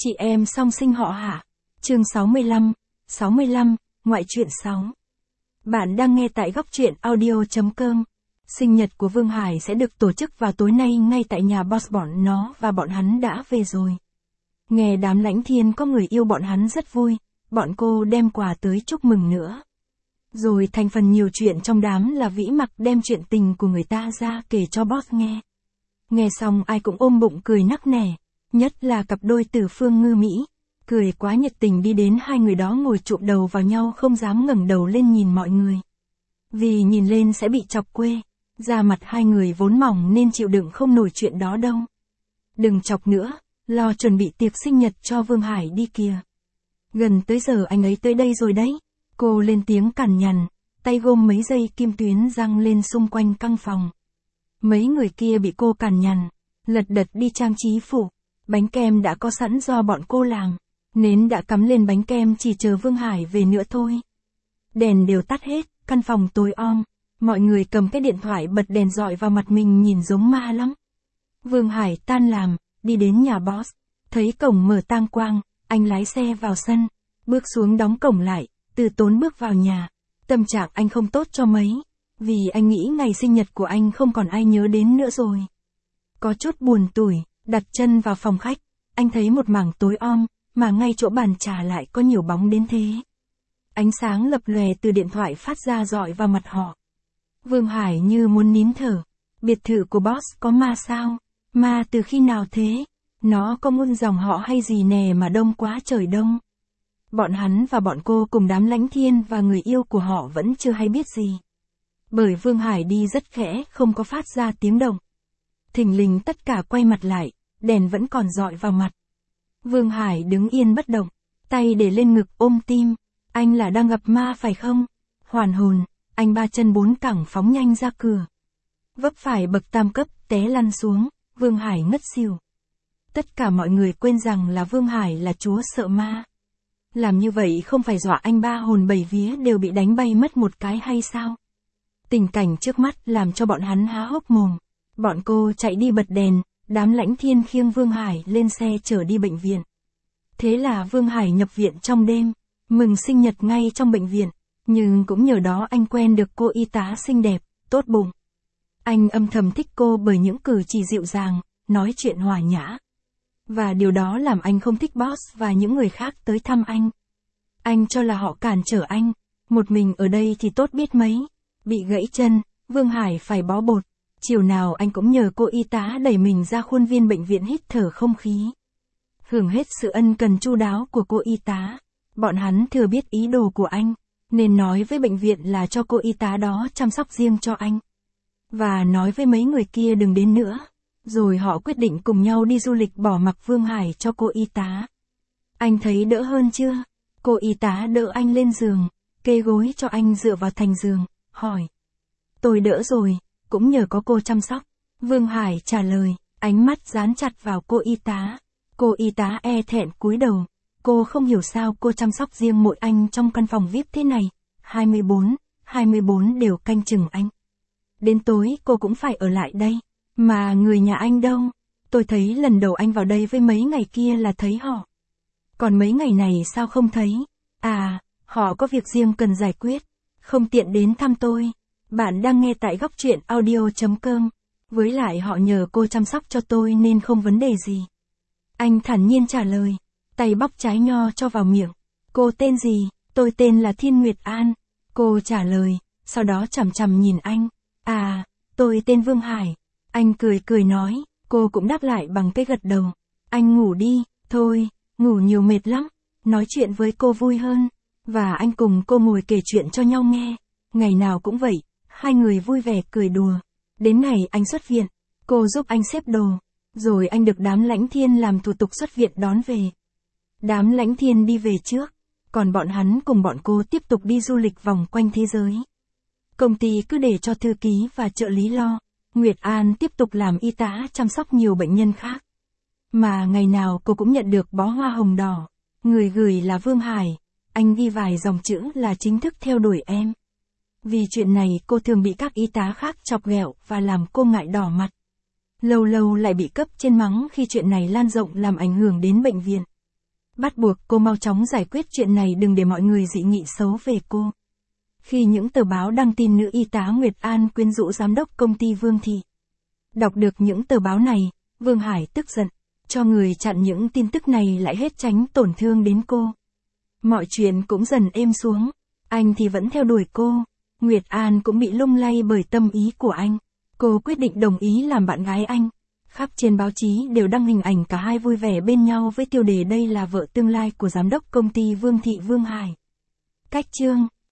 Chị em song sinh họ Hạ. Chương 65, ngoại truyện 6. Bạn đang nghe tại góc truyện audio.com. Sinh nhật của Vương Hải sẽ được tổ chức vào tối nay ngay tại nhà boss bọn nó và bọn hắn đã về rồi. Nghe đám Lãnh Thiên có người yêu bọn hắn rất vui, bọn cô đem quà tới chúc mừng nữa. Rồi thành phần nhiều chuyện trong đám là Vĩ Mặc đem chuyện tình của người ta ra kể cho boss nghe. Nghe xong ai cũng ôm bụng cười nắc nẻ, nhất là cặp đôi Từ Phương Ngư Mỹ. Cười quá nhiệt tình đi đến hai người đó ngồi chụm đầu vào nhau không dám ngẩng đầu lên nhìn mọi người. Vì nhìn lên sẽ bị chọc quê, da mặt hai người vốn mỏng nên chịu đựng không nổi chuyện đó đâu. Đừng chọc nữa, lo chuẩn bị tiệc sinh nhật cho Vương Hải đi kìa. Gần tới giờ anh ấy tới đây rồi đấy. Cô lên tiếng cằn nhằn, tay gôm mấy dây kim tuyến răng lên xung quanh căn phòng. Mấy người kia bị cô cằn nhằn, lật đật đi trang trí phủ. Bánh kem đã có sẵn do bọn cô làm. Nến đã cắm lên bánh kem chỉ chờ Vương Hải về nữa thôi. Đèn đều tắt hết, căn phòng tối om. Mọi người cầm cái điện thoại bật đèn dọi vào mặt mình nhìn giống ma lắm. Vương Hải tan làm, đi đến nhà boss. Thấy cổng mở tang quang, anh lái xe vào sân. Bước xuống đóng cổng lại, Từ Tốn bước vào nhà. Tâm trạng anh không tốt cho mấy. Vì anh nghĩ ngày sinh nhật của anh không còn ai nhớ đến nữa rồi. Có chút buồn tủi, đặt chân vào phòng khách. Anh thấy một mảng tối om, mà ngay chỗ bàn trà lại có nhiều bóng đến thế. Ánh sáng lập lòe từ điện thoại phát ra rọi vào mặt họ. Vương Hải như muốn nín thở. Biệt thự của boss có ma sao? Ma từ khi nào thế? Nó có muôn dòng họ hay gì nè mà đông quá trời đông? Bọn hắn và bọn cô cùng đám Lãnh Thiên và người yêu của họ vẫn chưa hay biết gì. Bởi Vương Hải đi rất khẽ, không có phát ra tiếng động. Thình lình tất cả quay mặt lại, đèn vẫn còn rọi vào mặt. Vương Hải đứng yên bất động, tay để lên ngực ôm tim. Anh là đang gặp ma phải không? Hoàn hồn, anh ba chân bốn cẳng phóng nhanh ra cửa. Vấp phải bậc tam cấp, té lăn xuống, Vương Hải ngất xỉu. Tất cả mọi người quên rằng là Vương Hải là chúa sợ ma. Làm như vậy không phải dọa anh ba hồn bảy vía đều bị đánh bay mất một cái hay sao? Tình cảnh trước mắt làm cho bọn hắn há hốc mồm. Bọn cô chạy đi bật đèn, đám Lãnh Thiên khiêng Vương Hải lên xe chở đi bệnh viện. Thế là Vương Hải nhập viện trong đêm, mừng sinh nhật ngay trong bệnh viện. Nhưng cũng nhờ đó anh quen được cô y tá xinh đẹp, tốt bụng. Anh âm thầm thích cô bởi những cử chỉ dịu dàng, nói chuyện hòa nhã. Và điều đó làm anh không thích boss và những người khác tới thăm anh. Anh cho là họ cản trở anh, một mình ở đây thì tốt biết mấy. Bị gãy chân, Vương Hải phải bó bột. Chiều nào anh cũng nhờ cô y tá đẩy mình ra khuôn viên bệnh viện hít thở không khí. Hưởng hết sự ân cần chu đáo của cô y tá. Bọn hắn thừa biết ý đồ của anh, nên nói với bệnh viện là cho cô y tá đó chăm sóc riêng cho anh. Và nói với mấy người kia đừng đến nữa. Rồi họ quyết định cùng nhau đi du lịch bỏ mặc Vương Hải cho cô y tá. Anh thấy đỡ hơn chưa? Cô y tá đỡ anh lên giường, kê gối cho anh dựa vào thành giường, hỏi. Tôi đỡ rồi, cũng nhờ có cô chăm sóc. Vương Hải trả lời, ánh mắt dán chặt vào cô y tá. Cô y tá e thẹn cúi đầu. Cô không hiểu sao cô chăm sóc riêng mỗi anh trong căn phòng VIP thế này. 24 đều canh chừng anh. Đến tối cô cũng phải ở lại đây. Mà người nhà anh đâu? Tôi thấy lần đầu anh vào đây với mấy ngày kia là thấy họ. Còn mấy ngày này sao không thấy? À, họ có việc riêng cần giải quyết. Không tiện đến thăm tôi. Bạn đang nghe tại góc truyện audio.com. Với lại họ nhờ cô chăm sóc cho tôi nên không vấn đề gì. Anh thản nhiên trả lời. Tay bóc trái nho cho vào miệng. Cô tên gì? Tôi tên là Thiên Nguyệt An. Cô trả lời. Sau đó chằm chằm nhìn anh. À, tôi tên Vương Hải. Anh cười nói. Cô cũng đáp lại bằng cái gật đầu. Anh ngủ đi. Thôi, ngủ nhiều mệt lắm. Nói chuyện với cô vui hơn. Và anh cùng cô ngồi kể chuyện cho nhau nghe. Ngày nào cũng vậy. Hai người vui vẻ cười đùa. Đến ngày anh xuất viện, cô giúp anh xếp đồ. Rồi anh được đám Lãnh Thiên làm thủ tục xuất viện đón về. Đám Lãnh Thiên đi về trước. Còn bọn hắn cùng bọn cô tiếp tục đi du lịch vòng quanh thế giới. Công ty cứ để cho thư ký và trợ lý lo. Nguyệt An tiếp tục làm y tá chăm sóc nhiều bệnh nhân khác. Mà ngày nào cô cũng nhận được bó hoa hồng đỏ. Người gửi là Vương Hải. Anh ghi vài dòng chữ là chính thức theo đuổi em. Vì chuyện này cô thường bị các y tá khác chọc ghẹo và làm cô ngại đỏ mặt. Lâu lâu lại bị cấp trên mắng khi chuyện này lan rộng làm ảnh hưởng đến bệnh viện. Bắt buộc cô mau chóng giải quyết chuyện này, đừng để mọi người dị nghị xấu về cô. Khi những tờ báo đăng tin nữ y tá Nguyệt An quyến rũ giám đốc công ty Vương Thị. Đọc được những tờ báo này, Vương Hải tức giận, cho người chặn những tin tức này lại hết tránh tổn thương đến cô. Mọi chuyện cũng dần êm xuống, anh thì vẫn theo đuổi cô. Nguyệt An cũng bị lung lay bởi tâm ý của anh. Cô quyết định đồng ý làm bạn gái anh. Khắp trên báo chí đều đăng hình ảnh cả hai vui vẻ bên nhau với tiêu đề đây là vợ tương lai của giám đốc công ty Vương Thị Vương Hải. Cách chương